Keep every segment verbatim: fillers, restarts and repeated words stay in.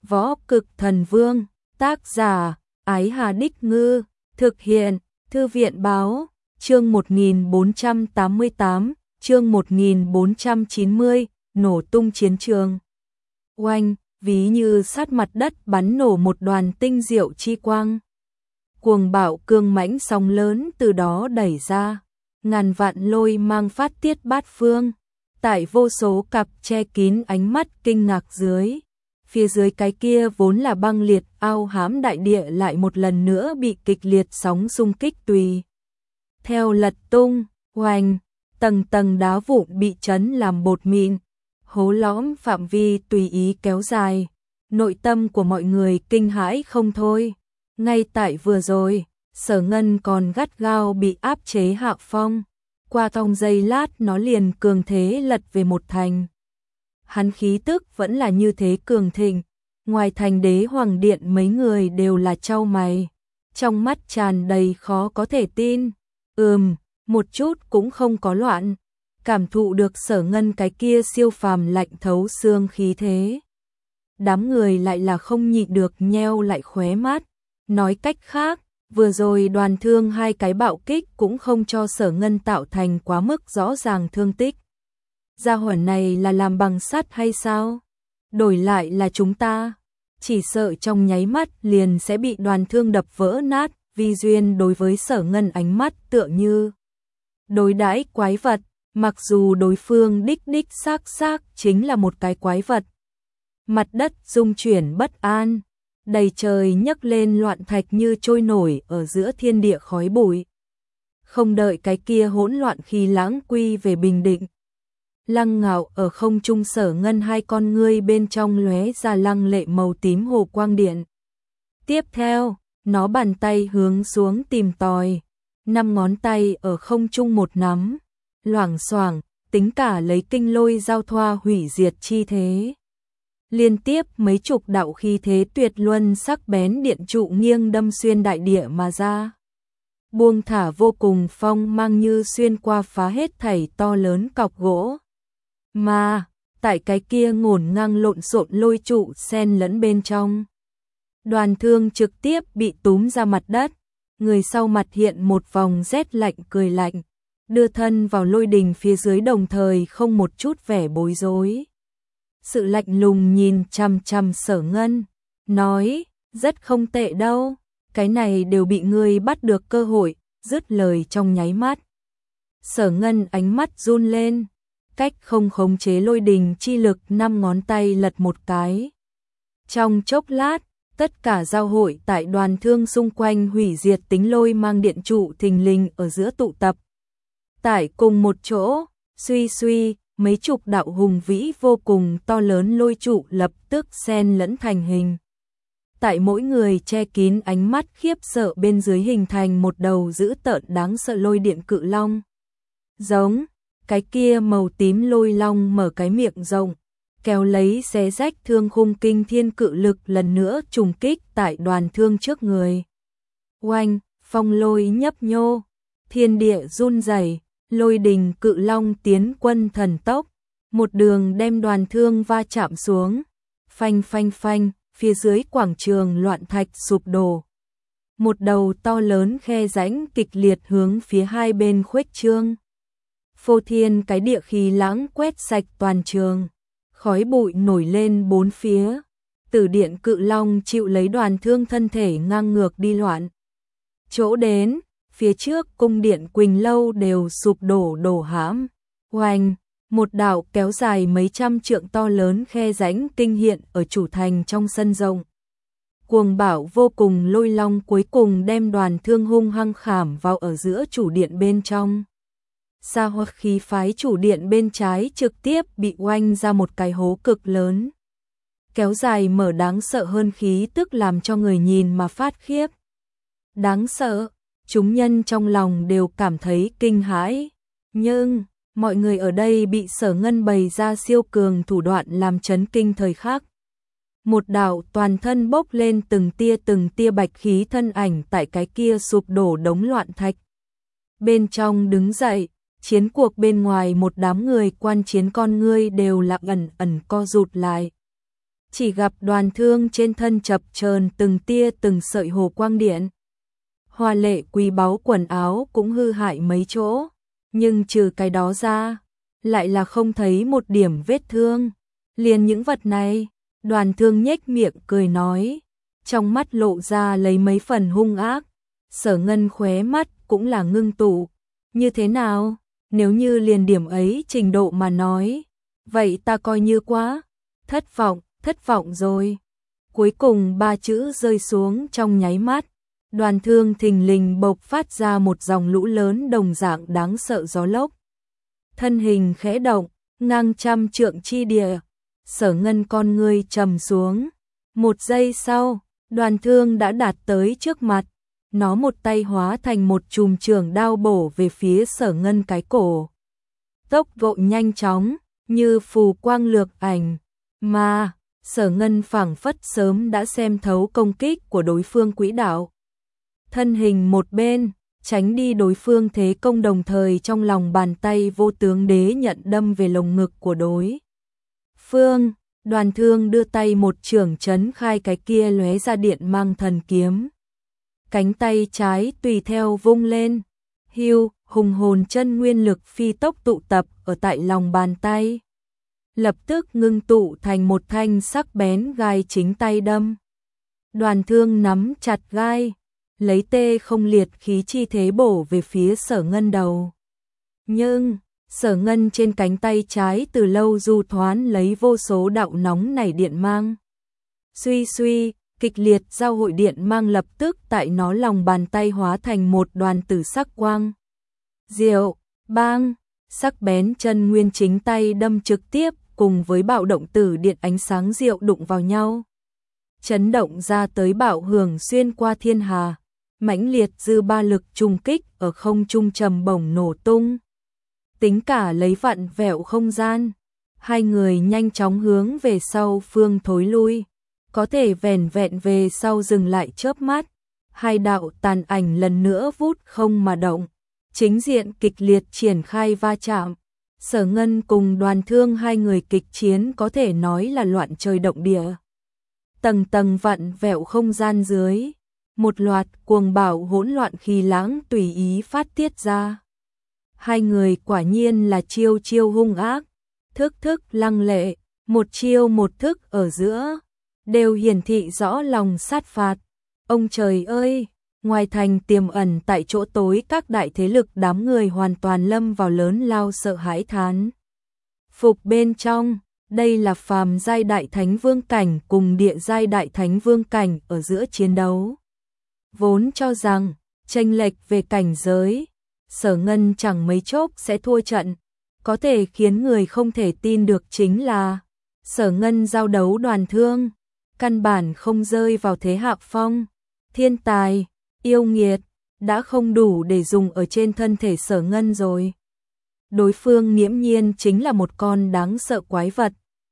Võ Cực Thần Vương, tác giả, Ái Hà Đích Ngư, thực hiện, Thư viện Báo, chương một nghìn bốn trăm tám mươi tám, chương một nghìn bốn trăm chín mươi, nổ tung chiến trường. Oanh, ví như sát mặt đất bắn nổ một đoàn tinh diệu chi quang. Cuồng bạo cương mãnh sóng lớn từ đó đẩy ra, ngàn vạn lôi mang phát tiết bát phương. Tại vô số cặp che kín ánh mắt kinh ngạc dưới, phía dưới cái kia vốn là băng liệt ao hãm đại địa lại một lần nữa bị kịch liệt sóng xung kích tùy theo lật tung, oanh, tầng tầng đá vụn bị chấn làm bột mịn, hố lõm phạm vi tùy ý kéo dài, nội tâm của mọi người kinh hãi không thôi. Ngay tại vừa rồi, Sở Ngân còn gắt gao bị áp chế hạ phong, qua trong giây lát nó liền cường thế lật về một thành. Hắn khí tức vẫn là như thế cường thịnh, ngoài thành đế hoàng điện mấy người đều là chau mày, trong mắt tràn đầy khó có thể tin. Ừm, một chút cũng không có loạn, cảm thụ được Sở Ngân cái kia siêu phàm lạnh thấu xương khí thế. Đám người lại là không nhịn được nheo lại khóe mắt, nói cách khác, vừa rồi Đoàn Thương hai cái bạo kích cũng không cho Sở Ngân tạo thành quá mức rõ ràng thương tích. Gia hỏa này là làm bằng sắt hay sao? Đổi lại là chúng ta, chỉ sợ trong nháy mắt liền sẽ bị Đoàn Thương đập vỡ nát. Vi Duyên đối với Sở Ngân ánh mắt tựa như đối đãi quái vật, mặc dù đối phương đích đích xác xác chính là một cái quái vật. Mặt đất rung chuyển bất an, đầy trời nhấc lên loạn thạch như trôi nổi ở giữa thiên địa khói bụi. Không đợi cái kia hỗn loạn khi lãng quy về bình định, lăng ngạo ở không trung Sở Ngân hai con ngươi bên trong lóe ra lăng lệ màu tím hồ quang điện. Tiếp theo, nó bàn tay hướng xuống tìm tòi, năm ngón tay ở không trung một nắm, loảng xoảng, tính cả lấy kinh lôi giao thoa hủy diệt chi thế. Liên tiếp mấy chục đạo khí thế tuyệt luân sắc bén điện trụ nghiêng đâm xuyên đại địa mà ra. Buông thả vô cùng phong mang như xuyên qua phá hết thảy to lớn cọc gỗ. Mà, tại cái kia ngổn ngang lộn xộn lôi trụ xen lẫn bên trong, Đoàn Thương trực tiếp bị túm ra mặt đất, người sau mặt hiện một vòng rét lạnh cười lạnh, đưa thân vào lôi đình phía dưới đồng thời không một chút vẻ bối rối. Sự lạnh lùng nhìn chằm chằm Sở Ngân, nói, rất không tệ đâu, cái này đều bị ngươi bắt được cơ hội, dứt lời trong nháy mắt. Sở Ngân ánh mắt run lên, cách không khống chế lôi đình chi lực năm ngón tay lật một cái. Trong chốc lát, tất cả giao hội tại Đoàn Thương xung quanh hủy diệt tính lôi mang điện trụ thình lình ở giữa tụ tập. Tại cùng một chỗ, suy suy, mấy chục đạo hùng vĩ vô cùng to lớn lôi trụ lập tức xen lẫn thành hình. Tại mỗi người che kín ánh mắt khiếp sợ bên dưới hình thành một đầu dữ tợn đáng sợ lôi điện cự long. Giống, cái kia màu tím lôi long mở cái miệng rộng, kéo lấy xé rách thương khung kinh thiên cự lực lần nữa trùng kích tại Đoàn Thương trước người. Oanh, phong lôi nhấp nhô, thiên địa run rẩy, lôi đình cự long tiến quân thần tốc, một đường đem Đoàn Thương va chạm xuống. Phanh phanh phanh, phía dưới quảng trường loạn thạch sụp đổ. Một đầu to lớn khe rãnh kịch liệt hướng phía hai bên khuếch trương. Phô thiên cái địa khí lãng quét sạch toàn trường. Khói bụi nổi lên bốn phía, Tử điện cự long chịu lấy Đoàn Thương thân thể ngang ngược đi loạn. Chỗ đến, phía trước cung điện Quỳnh Lâu đều sụp đổ đổ hãm. Oanh, một đạo kéo dài mấy trăm trượng to lớn khe rãnh kinh hiện ở chủ thành trong sân rộng. Cuồng bạo vô cùng lôi long cuối cùng đem Đoàn Thương hung hăng khảm vào ở giữa chủ điện bên trong. Sa hoặc khí phái chủ điện bên trái trực tiếp bị oanh ra một cái hố cực lớn. Kéo dài mở đáng sợ hơn khí tức làm cho người nhìn mà phát khiếp. Đáng sợ, chúng nhân trong lòng đều cảm thấy kinh hãi. Nhưng, mọi người ở đây bị Sở Ngân bày ra siêu cường thủ đoạn làm chấn kinh thời khắc. Một đạo toàn thân bốc lên từng tia từng tia bạch khí thân ảnh tại cái kia sụp đổ đống loạn thạch. Bên trong đứng dậy, chiến cuộc bên ngoài một đám người quan chiến con ngươi đều là ẩn ẩn co rụt lại. chỉ gặp Đoàn Thương trên thân chập chờn từng tia từng sợi hồ quang điện. Hoa lệ quý báu quần áo cũng hư hại mấy chỗ, nhưng trừ cái đó ra, lại là không thấy một điểm vết thương. Liền những vật này, Đoàn Thương nhếch miệng cười nói, trong mắt lộ ra lấy mấy phần hung ác. Sở Ngân khóe mắt cũng là ngưng tụ. Như thế nào? Nếu như liền điểm ấy trình độ mà nói, vậy ta coi như quá thất vọng, thất vọng rồi. Cuối cùng ba chữ rơi xuống trong nháy mắt, Đoàn Thương thình lình bộc phát ra một dòng lũ lớn đồng dạng đáng sợ gió lốc. Thân hình khẽ động, ngang trăm trượng chi địa, Sở Ngân con ngươi trầm xuống. Một giây sau, Đoàn Thương đã đạt tới trước mặt, nó một tay hóa thành một chùm trường đao bổ về phía Sở Ngân cái cổ. Tốc độ nhanh chóng, như phù quang lược ảnh, mà Sở Ngân phảng phất sớm đã xem thấu công kích của đối phương quỹ đạo. Thân hình một bên, tránh đi đối phương thế công, đồng thời trong lòng bàn tay vô tướng đế nhận đâm về lồng ngực của đối phương. Đoàn Thương đưa tay một chưởng chấn khai cái kia lóe ra điện mang thần kiếm. Cánh tay trái tùy theo vung lên, hưu, hùng hồn chân nguyên lực phi tốc tụ tập ở tại lòng bàn tay. Lập tức ngưng tụ thành một thanh sắc bén gai chính tay đâm. Đoàn Thương nắm chặt gai, lấy tê không liệt khí chi thế bổ về phía Sở Ngân đầu. Nhưng, Sở Ngân trên cánh tay trái từ lâu du thoán lấy vô số đạo nóng nảy điện mang. Suy suy, kịch liệt giao hội điện mang lập tức tại nó lòng bàn tay hóa thành một đoàn tử sắc quang. Diệu, bang, sắc bén chân nguyên chính tay đâm trực tiếp cùng với bạo động tử điện ánh sáng diệu đụng vào nhau. Chấn động ra tới bạo hưởng xuyên qua thiên hà, mãnh liệt dư ba lực trùng kích ở không trung trầm bổng nổ tung. Tính cả lấy vặn vẹo không gian, hai người nhanh chóng hướng về sau phương thối lui. Có thể vẻn vẹn về sau dừng lại chớp mắt, hai đạo tàn ảnh lần nữa vút không mà động, chính diện kịch liệt triển khai va chạm. Sở Ngân cùng Đoàn Thương hai người kịch chiến có thể nói là loạn trời động địa. Tầng tầng vặn vẹo không gian dưới, một loạt cuồng bạo hỗn loạn khí lãng tùy ý phát tiết ra. Hai người quả nhiên là chiêu chiêu hung ác, thức thức lăng lệ, một chiêu một thức ở giữa đều hiển thị rõ lòng sát phạt. Ông trời ơi, ngoài thành tiềm ẩn tại chỗ tối các đại thế lực, đám người hoàn toàn lâm vào lớn lao sợ hãi thán phục bên trong. Đây là phàm giai đại thánh vương cảnh cùng địa giai đại thánh vương cảnh ở giữa chiến đấu. Vốn cho rằng chênh lệch về cảnh giới, Sở Ngân chẳng mấy chốc sẽ thua trận. Có thể khiến người không thể tin được chính là Sở Ngân giao đấu Đoàn Thương, căn bản không rơi vào thế hạ phong. Thiên tài, yêu nghiệt, đã không đủ để dùng ở trên thân thể Sở Ngân rồi. Đối phương nghiễm nhiên chính là một con đáng sợ quái vật.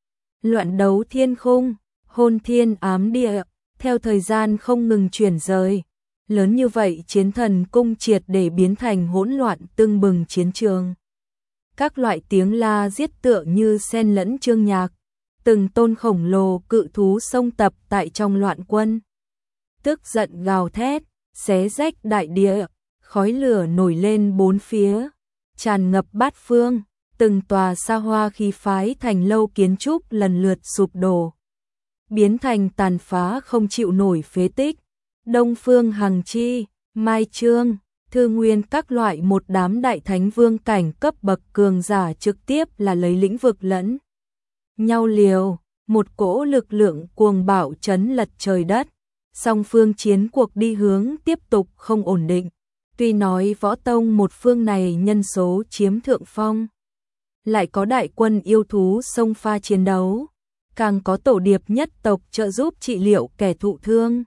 Loạn đấu thiên khung, hôn thiên ám địa, theo thời gian không ngừng chuyển rời. Lớn như vậy chiến thần cung triệt để biến thành hỗn loạn tưng bừng chiến trường. Các loại tiếng la giết tựa như xen lẫn chương nhạc. Từng tôn khổng lồ cự thú xông tập tại trong loạn quân. Tức giận gào thét, xé rách đại địa, khói lửa nổi lên bốn phía, tràn ngập bát phương, từng tòa xa hoa khí phái thành lâu kiến trúc lần lượt sụp đổ, biến thành tàn phá không chịu nổi phế tích. Đông Phương Hằng Chi, Mai Trương, Thư Nguyên các loại một đám đại thánh vương cảnh cấp bậc cường giả trực tiếp là lấy lĩnh vực lẫn nhau liều, một cỗ lực lượng cuồng bạo chấn lật trời đất. Song phương chiến cuộc đi hướng tiếp tục không ổn định. Tuy nói võ tông một phương này nhân số chiếm thượng phong, lại có đại quân yêu thú xông pha chiến đấu, càng có tổ điệp nhất tộc trợ giúp trị liệu kẻ thụ thương.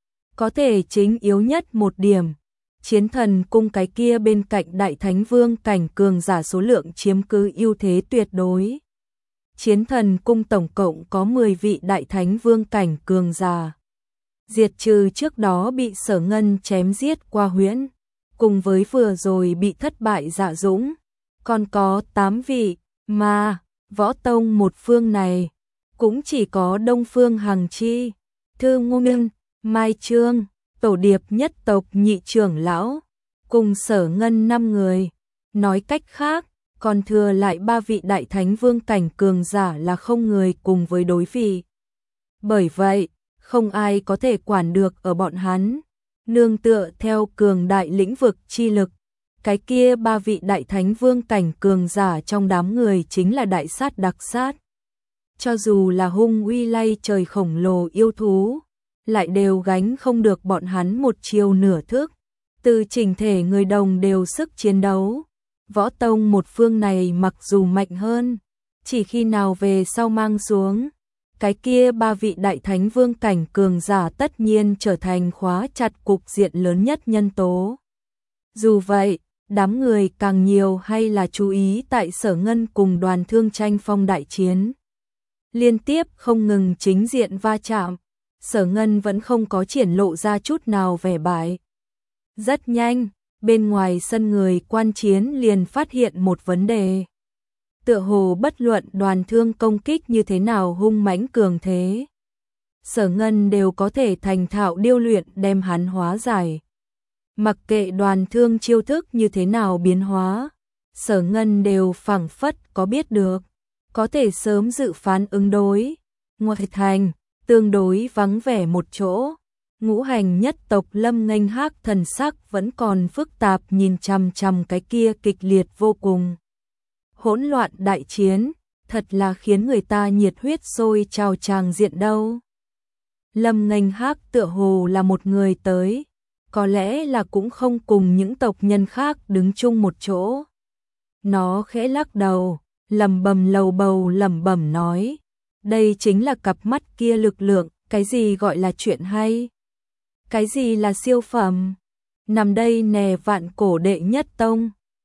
Có thể chính yếu nhất một điểm, chiến thần cung cái kia bên cạnh đại thánh vương cảnh cường giả số lượng chiếm cứ ưu thế tuyệt đối. Chiến thần cung tổng cộng có mười vị đại thánh vương cảnh cường giả, diệt trừ trước đó bị Sở Ngân chém giết qua huyễn, cùng với vừa rồi bị thất bại Dạ Dũng, còn có tám vị, mà võ tông một phương này cũng chỉ có Đông Phương Hằng Chi, Thư Ngô Minh, Mai Trương, tổ điệp nhất tộc nhị trưởng lão, cùng Sở Ngân năm người. Nói cách khác, còn thừa lại ba vị đại thánh vương cảnh cường giả là không người cùng với đối vị. Bởi vậy, không ai có thể quản được ở bọn hắn, nương tựa theo cường đại lĩnh vực chi lực. Cái kia ba vị đại thánh vương cảnh cường giả trong đám người chính là đại sát đặc sát. Cho dù là hung uy lay trời khổng lồ yêu thú, lại đều gánh không được bọn hắn một chiều nửa thức. Từ chỉnh thể người đồng đều sức chiến đấu. Võ tông một phương này mặc dù mạnh hơn, chỉ khi nào về sau mang xuống, cái kia ba vị đại thánh vương cảnh cường giả tất nhiên trở thành khóa chặt cục diện lớn nhất nhân tố. Dù vậy, đám người càng nhiều hay là chú ý tại Sở Ngân cùng Đoàn Thương tranh phong đại chiến. Liên tiếp không ngừng chính diện va chạm, Sở Ngân vẫn không có triển lộ ra chút nào vẻ bại. Rất nhanh, bên ngoài sân người quan chiến liền phát hiện một vấn đề. Tựa hồ bất luận Đoàn Thương công kích như thế nào hung mãnh cường thế, Sở Ngân đều có thể thành thạo điêu luyện đem hắn hóa giải. Mặc kệ Đoàn Thương chiêu thức như thế nào biến hóa, Sở Ngân đều phảng phất có biết được, có thể sớm dự phán ứng đối. Ngoại thành, tương đối vắng vẻ một chỗ, ngũ hành nhất tộc Lâm Nghênh Hác thần sắc vẫn còn phức tạp nhìn chằm chằm cái kia kịch liệt vô cùng. Hỗn loạn đại chiến, thật là khiến người ta nhiệt huyết sôi trào tràng diện đâu. Lâm Nghênh Hác tựa hồ là một người tới, có lẽ là cũng không cùng những tộc nhân khác đứng chung một chỗ. Nó khẽ lắc đầu, lẩm bẩm lầu bầu lẩm bẩm nói, đây chính là cặp mắt kia lực lượng, cái gì gọi là chuyện hay? Cái gì là siêu phẩm? Nằm đây nè vạn cổ đệ nhất tông,